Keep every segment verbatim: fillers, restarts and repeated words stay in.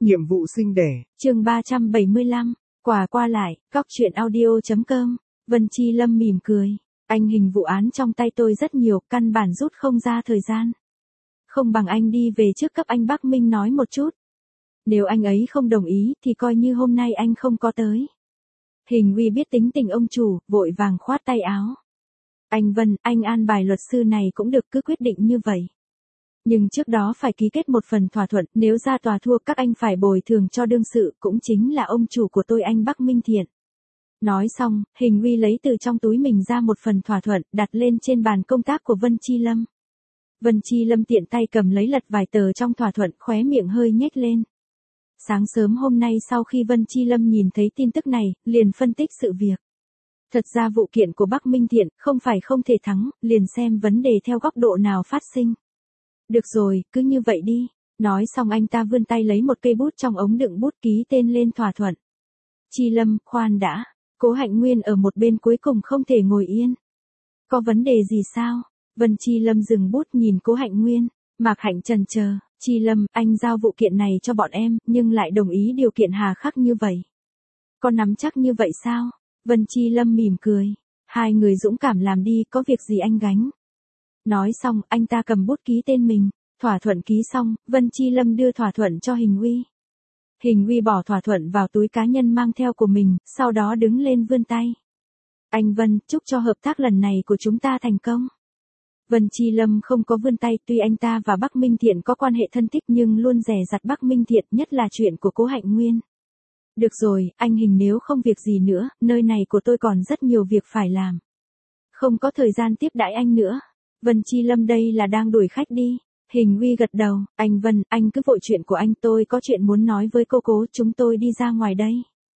Nhiệm vụ sinh đẻ. Chương ba trăm bảy mươi lăm, quà qua lại, góc truyện audio chấm com. Vân Chi Lâm mỉm cười. Anh hình vụ án trong tay tôi rất nhiều, căn bản rút không ra thời gian. Không bằng anh đi về trước cấp anh Bắc Minh nói một chút. Nếu anh ấy không đồng ý thì coi như hôm nay anh không có tới. Hình Uy biết tính tình ông chủ, vội vàng khoát tay áo. Anh Vân, anh an bài luật sư này cũng được, cứ quyết định như vậy. Nhưng trước đó phải ký kết một phần thỏa thuận, nếu ra tòa thua các anh phải bồi thường cho đương sự, cũng chính là ông chủ của tôi anh Bắc Minh Thiện. Nói xong, Hình Uy lấy từ trong túi mình ra một phần thỏa thuận, đặt lên trên bàn công tác của Vân Chi Lâm. Vân Chi Lâm tiện tay cầm lấy lật vài tờ trong thỏa thuận, khóe miệng hơi nhếch lên. Sáng sớm hôm nay sau khi Vân Chi Lâm nhìn thấy tin tức này, liền phân tích sự việc. Thật ra vụ kiện của Bắc Minh Thiện không phải không thể thắng, liền xem vấn đề theo góc độ nào phát sinh. Được rồi, cứ như vậy đi. Nói xong anh ta vươn tay lấy một cây bút trong ống đựng bút ký tên lên thỏa thuận. Chi Lâm, khoan đã. Cố Hạnh Nguyên ở một bên cuối cùng không thể ngồi yên. Có vấn đề gì sao? Vân Chi Lâm dừng bút nhìn Cố Hạnh Nguyên. Mạc Hạnh chần chờ. Chi Lâm, anh giao vụ kiện này cho bọn em, nhưng lại đồng ý điều kiện hà khắc như vậy. Có nắm chắc như vậy sao? Vân Chi Lâm mỉm cười. Hai người dũng cảm làm đi, có việc gì anh gánh. Nói xong, anh ta cầm bút ký tên mình. Thỏa thuận ký xong, Vân Chi Lâm đưa thỏa thuận cho Hình Uy. Hình Uy bỏ thỏa thuận vào túi cá nhân mang theo của mình, sau đó đứng lên vươn tay. Anh Vân, chúc cho hợp tác lần này của chúng ta thành công. Vân Chi Lâm không có vươn tay, tuy anh ta và Bắc Minh Thiện có quan hệ thân thích nhưng luôn dè dặt Bắc Minh Thiện, nhất là chuyện của Cố Hạnh Nguyên. Được rồi, anh Hình, nếu không việc gì nữa, nơi này của tôi còn rất nhiều việc phải làm. Không có thời gian tiếp đãi anh nữa. Vân Chi Lâm đây là đang đuổi khách đi. Hình Uy gật đầu, anh Vân, anh cứ vội chuyện của anh, tôi có chuyện muốn nói với cô Cố, chúng tôi đi ra ngoài đây.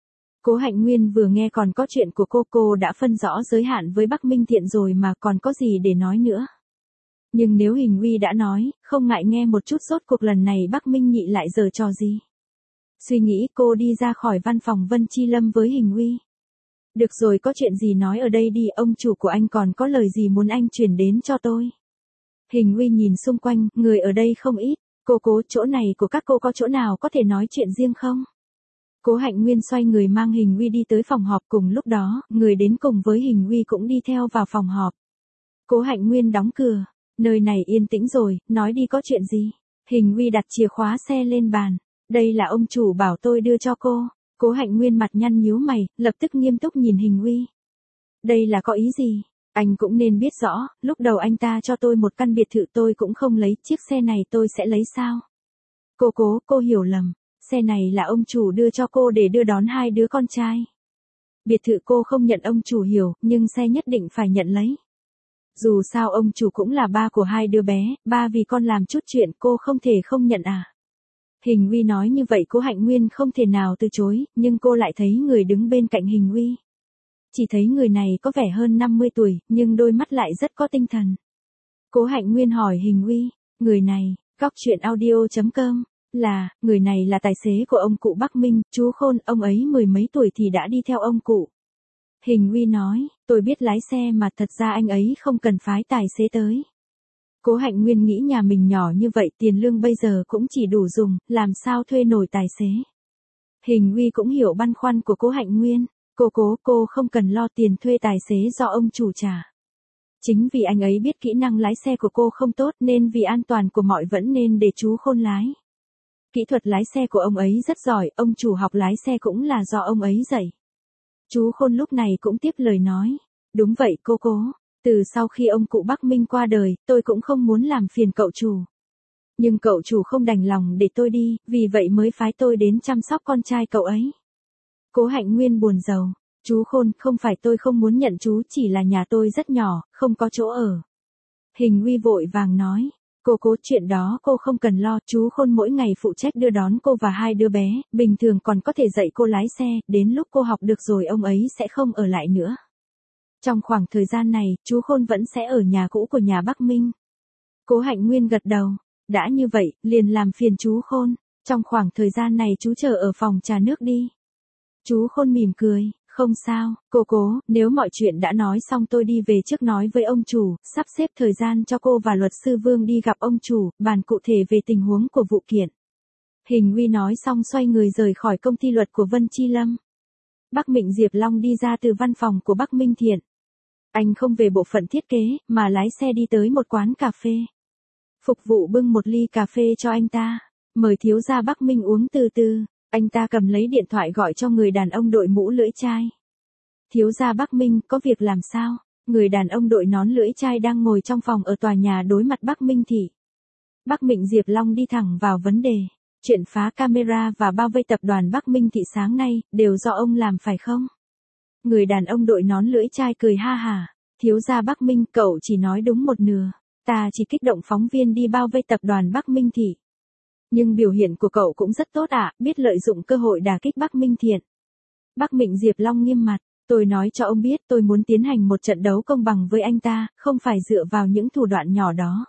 Cố Hạnh Nguyên vừa nghe còn có chuyện của cô, cô đã phân rõ giới hạn với Bắc Minh Thiện rồi mà còn có gì để nói nữa. Nhưng nếu Hình Uy đã nói, không ngại nghe một chút rốt cuộc lần này Bắc Minh Nhị lại giở trò gì. Suy nghĩ, cô đi ra khỏi văn phòng Vân Chi Lâm với Hình Uy. Được rồi, có chuyện gì nói ở đây đi, ông chủ của anh còn có lời gì muốn anh truyền đến cho tôi. Hình Uy nhìn xung quanh, người ở đây không ít. Cô Cố, chỗ này của các cô có chỗ nào có thể nói chuyện riêng không? Cố Hạnh Nguyên xoay người mang Hình Uy đi tới phòng họp, cùng lúc đó, người đến cùng với Hình Uy cũng đi theo vào phòng họp. Cố Hạnh Nguyên đóng cửa. Nơi này yên tĩnh rồi, nói đi, có chuyện gì? Hình Uy đặt chìa khóa xe lên bàn. Đây là ông chủ bảo tôi đưa cho cô. Cố Hạnh Nguyên mặt nhăn nhíu mày, lập tức nghiêm túc nhìn Hình Uy. Đây là có ý gì? Anh cũng nên biết rõ, lúc đầu anh ta cho tôi một căn biệt thự tôi cũng không lấy, chiếc xe này tôi sẽ lấy sao? Cô Cố, cô hiểu lầm. Xe này là ông chủ đưa cho cô để đưa đón hai đứa con trai. Biệt thự cô không nhận, ông chủ hiểu, nhưng xe nhất định phải nhận lấy. Dù sao ông chủ cũng là ba của hai đứa bé, ba vì con làm chút chuyện cô không thể không nhận à. Hình Uy nói như vậy Cố Hạnh Nguyên không thể nào từ chối, nhưng cô lại thấy người đứng bên cạnh Hình Uy. Chỉ thấy người này có vẻ hơn năm mươi tuổi, nhưng đôi mắt lại rất có tinh thần. Cố Hạnh Nguyên hỏi Hình Uy, người này, góc truyện audio chấm com, là, người này là tài xế của ông cụ Bắc Minh, chú Khôn, ông ấy mười mấy tuổi thì đã đi theo ông cụ. Hình Uy nói, tôi biết lái xe mà, thật ra anh ấy không cần phái tài xế tới. Cố Hạnh Nguyên nghĩ nhà mình nhỏ như vậy, tiền lương bây giờ cũng chỉ đủ dùng, làm sao thuê nổi tài xế. Hình Uy cũng hiểu băn khoăn của Cố Hạnh Nguyên. Cô Cố, cô không cần lo tiền thuê tài xế do ông chủ trả. Chính vì anh ấy biết kỹ năng lái xe của cô không tốt nên vì an toàn của mọi vẫn nên để chú Khôn lái. Kỹ thuật lái xe của ông ấy rất giỏi, ông chủ học lái xe cũng là do ông ấy dạy. Chú Khôn lúc này cũng tiếp lời nói. Đúng vậy cô Cố, từ sau khi ông cụ Bắc Minh qua đời, tôi cũng không muốn làm phiền cậu chủ. Nhưng cậu chủ không đành lòng để tôi đi, vì vậy mới phái tôi đến chăm sóc con trai cậu ấy. Cố Hạnh Nguyên buồn rầu. Chú Khôn, không phải tôi không muốn nhận chú, chỉ là nhà tôi rất nhỏ, không có chỗ ở. Hình Uy vội vàng nói. Cô Cố, chuyện đó cô không cần lo, chú Khôn mỗi ngày phụ trách đưa đón cô và hai đứa bé, bình thường còn có thể dạy cô lái xe, đến lúc cô học được rồi ông ấy sẽ không ở lại nữa. Trong khoảng thời gian này, chú Khôn vẫn sẽ ở nhà cũ của nhà Bắc Minh. Cố Hạnh Nguyên gật đầu. Đã như vậy, liền làm phiền chú Khôn. Trong khoảng thời gian này chú chờ ở phòng trà nước đi. Chú Khôn mỉm cười. Không sao, cô Cố, nếu mọi chuyện đã nói xong tôi đi về trước nói với ông chủ, sắp xếp thời gian cho cô và luật sư Vương đi gặp ông chủ, bàn cụ thể về tình huống của vụ kiện. Hình Uy nói xong xoay người rời khỏi công ty luật của Vân Chi Lâm. Bắc Mịnh Diệp Long đi ra từ văn phòng của Bắc Minh Thiện. Anh không về bộ phận thiết kế, mà lái xe đi tới một quán cà phê. Phục vụ bưng một ly cà phê cho anh ta. Mời thiếu gia Bắc Minh uống từ từ. Anh ta cầm lấy điện thoại gọi cho người đàn ông đội mũ lưỡi chai. Thiếu gia Bắc Minh, có việc làm sao? Người đàn ông đội nón lưỡi chai đang ngồi trong phòng ở tòa nhà đối mặt Bắc Minh Thị. Bắc Mịnh Diệp Long đi thẳng vào vấn đề. Chuyện phá camera và bao vây tập đoàn Bắc Minh Thị sáng nay, đều do ông làm phải không? Người đàn ông đội nón lưỡi chai cười ha hả. Thiếu gia Bắc Minh, cậu chỉ nói đúng một nửa. Ta chỉ kích động phóng viên đi bao vây tập đoàn Bắc Minh Thị. Nhưng biểu hiện của cậu cũng rất tốt ạ, biết lợi dụng cơ hội đả kích Bắc Minh Thiện. Bắc Mịnh Diệp Long nghiêm mặt. Tôi nói cho ông biết tôi muốn tiến hành một trận đấu công bằng với anh ta, không phải dựa vào những thủ đoạn nhỏ đó.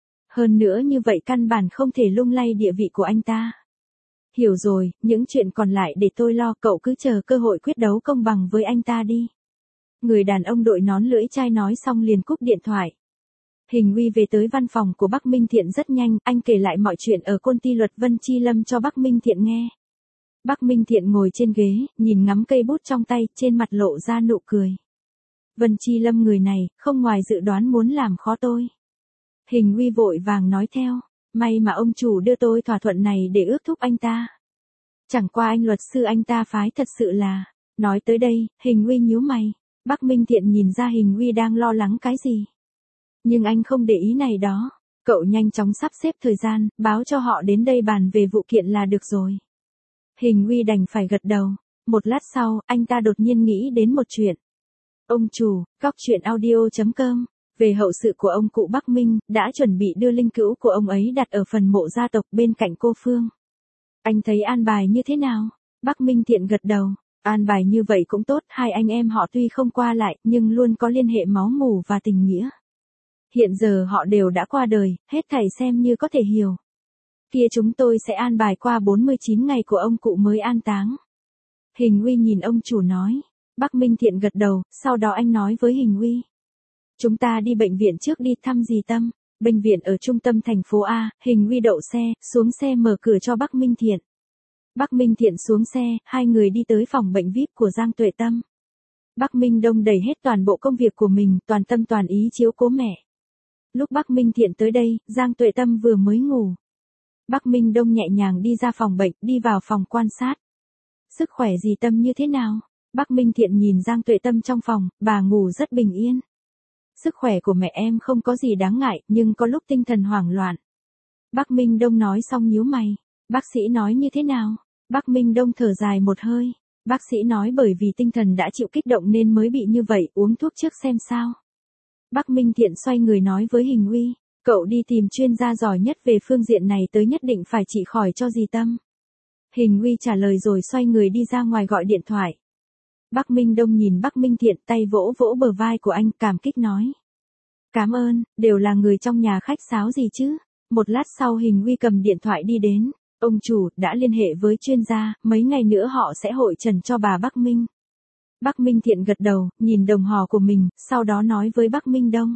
Hơn nữa như vậy căn bản không thể lung lay địa vị của anh ta. Hiểu rồi, những chuyện còn lại để tôi lo, cậu cứ chờ cơ hội quyết đấu công bằng với anh ta đi. Người đàn ông đội nón lưỡi chai nói xong liền cúp điện thoại. Hình Uy về tới văn phòng của Bắc Minh Thiện rất nhanh, anh kể lại mọi chuyện ở công ty luật Vân Chi Lâm cho Bắc Minh Thiện nghe. Bắc Minh Thiện ngồi trên ghế, nhìn ngắm cây bút trong tay, trên mặt lộ ra nụ cười. Vân Chi Lâm người này, không ngoài dự đoán muốn làm khó tôi. Hình Uy vội vàng nói theo, may mà ông chủ đưa tôi thỏa thuận này để ước thúc anh ta. Chẳng qua anh luật sư anh ta phái thật sự là, nói tới đây, Hình Uy nhíu mày, Bắc Minh Thiện nhìn ra Hình Uy đang lo lắng cái gì. Nhưng anh không để ý này đó, cậu nhanh chóng sắp xếp thời gian, báo cho họ đến đây bàn về vụ kiện là được rồi. Hình Uy đành phải gật đầu, một lát sau, anh ta đột nhiên nghĩ đến một chuyện. Ông chủ, góc chuyện audio chấm com, về hậu sự của ông cụ Bắc Minh, đã chuẩn bị đưa linh cữu của ông ấy đặt ở phần mộ gia tộc bên cạnh cô Phương. Anh thấy an bài như thế nào? Bắc Minh Thiện gật đầu, an bài như vậy cũng tốt, hai anh em họ tuy không qua lại, nhưng luôn có liên hệ máu mủ và tình nghĩa. Hiện giờ họ đều đã qua đời, hết thảy xem như có thể hiểu. Kia chúng tôi sẽ an bài qua bốn mươi chín ngày của ông cụ mới an táng. Hình Uy nhìn ông chủ nói. Bắc Minh Thiện gật đầu, sau đó anh nói với Hình Uy. Chúng ta đi bệnh viện trước đi, thăm dì Tâm. Bệnh viện ở trung tâm thành phố A. Hình Uy đậu xe, xuống xe mở cửa cho Bắc Minh Thiện. Bắc Minh Thiện xuống xe, hai người đi tới phòng bệnh vi ai pi của Giang Tuệ Tâm. Bắc Minh Đông đẩy hết toàn bộ công việc của mình, toàn tâm toàn ý chiếu cố mẹ. Lúc Bắc Minh Thiện tới đây, Giang Tuệ Tâm vừa mới ngủ. Bắc Minh Đông nhẹ nhàng đi ra phòng bệnh, đi vào phòng quan sát. Sức khỏe dì Tâm như thế nào? Bắc Minh Thiện nhìn Giang Tuệ Tâm trong phòng, bà ngủ rất bình yên. Sức khỏe của mẹ em không có gì đáng ngại, nhưng có lúc tinh thần hoảng loạn. Bắc Minh Đông nói xong nhíu mày. Bác sĩ nói như thế nào? Bắc Minh Đông thở dài một hơi. Bác sĩ nói bởi vì tinh thần đã chịu kích động nên mới bị như vậy, uống thuốc trước xem sao. Bắc Minh Thiện xoay người nói với Hình Uy. Cậu đi tìm chuyên gia giỏi nhất về phương diện này tới, nhất định phải trị khỏi cho dì Tâm. Hình Uy trả lời rồi xoay người đi ra ngoài gọi điện thoại. Bắc Minh Đông nhìn Bắc Minh Thiện, tay vỗ vỗ bờ vai của anh, cảm kích nói. Cảm ơn, đều là người trong nhà khách sáo gì chứ. Một lát sau Hình Uy cầm điện thoại đi đến. Ông chủ, đã liên hệ với chuyên gia, mấy ngày nữa họ sẽ hội trần cho bà Bắc Minh. Bắc Minh Thiện gật đầu, nhìn đồng hồ của mình, sau đó nói với Bắc Minh Đông.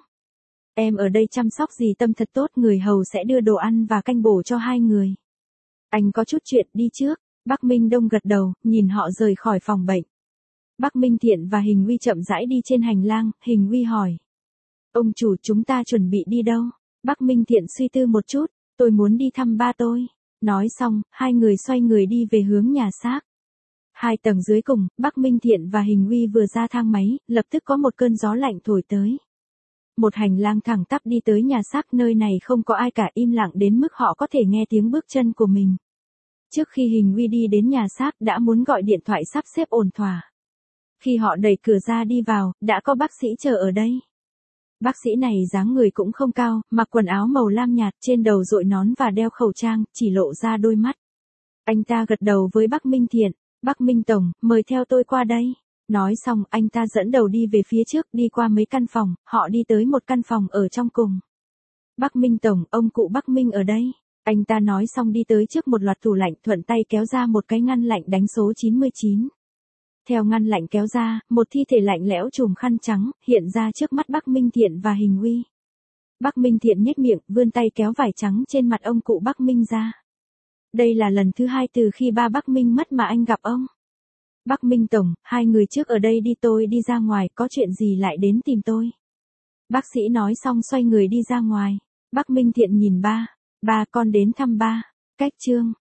Em ở đây chăm sóc dì Tâm thật tốt, người hầu sẽ đưa đồ ăn và canh bổ cho hai người. Anh có chút chuyện, đi trước. Bắc Minh Đông gật đầu, nhìn họ rời khỏi phòng bệnh. Bắc Minh Thiện và Hình Uy chậm rãi đi trên hành lang, Hình Uy hỏi. Ông chủ, chúng ta chuẩn bị đi đâu? Bắc Minh Thiện suy tư một chút, tôi muốn đi thăm ba tôi. Nói xong, hai người xoay người đi về hướng nhà xác. Hai tầng dưới cùng, Bắc Minh Thiện và Hình Uy vừa ra thang máy, lập tức có một cơn gió lạnh thổi tới. Một hành lang thẳng tắp đi tới nhà xác, nơi này không có ai cả, im lặng đến mức họ có thể nghe tiếng bước chân của mình. Trước khi Hình Uy đi đến nhà xác đã muốn gọi điện thoại sắp xếp ổn thỏa. Khi họ đẩy cửa ra đi vào, đã có bác sĩ chờ ở đây. Bác sĩ này dáng người cũng không cao, mặc quần áo màu lam nhạt, trên đầu đội nón và đeo khẩu trang, chỉ lộ ra đôi mắt. Anh ta gật đầu với Bắc Minh Thiện. Bắc Minh Tổng, mời theo tôi qua đây. Nói xong, anh ta dẫn đầu đi về phía trước, đi qua mấy căn phòng, họ đi tới một căn phòng ở trong cùng. Bắc Minh Tổng, ông cụ Bắc Minh ở đây. Anh ta nói xong đi tới trước một loạt tủ lạnh, thuận tay kéo ra một cái ngăn lạnh đánh số chín mươi chín. Theo ngăn lạnh kéo ra, một thi thể lạnh lẽo trùm khăn trắng, hiện ra trước mắt Bắc Minh Thiện và Hình Uy. Bắc Minh Thiện nhếch miệng, vươn tay kéo vải trắng trên mặt ông cụ Bắc Minh ra. Đây là lần thứ hai từ khi ba Bắc Minh mất mà anh gặp ông. Bắc Minh Tổng, hai người trước ở đây đi, tôi đi ra ngoài, có chuyện gì lại đến tìm tôi? Bác sĩ nói xong xoay người đi ra ngoài. Bắc Minh Thiện nhìn ba. Ba, con đến thăm ba. Cách chương.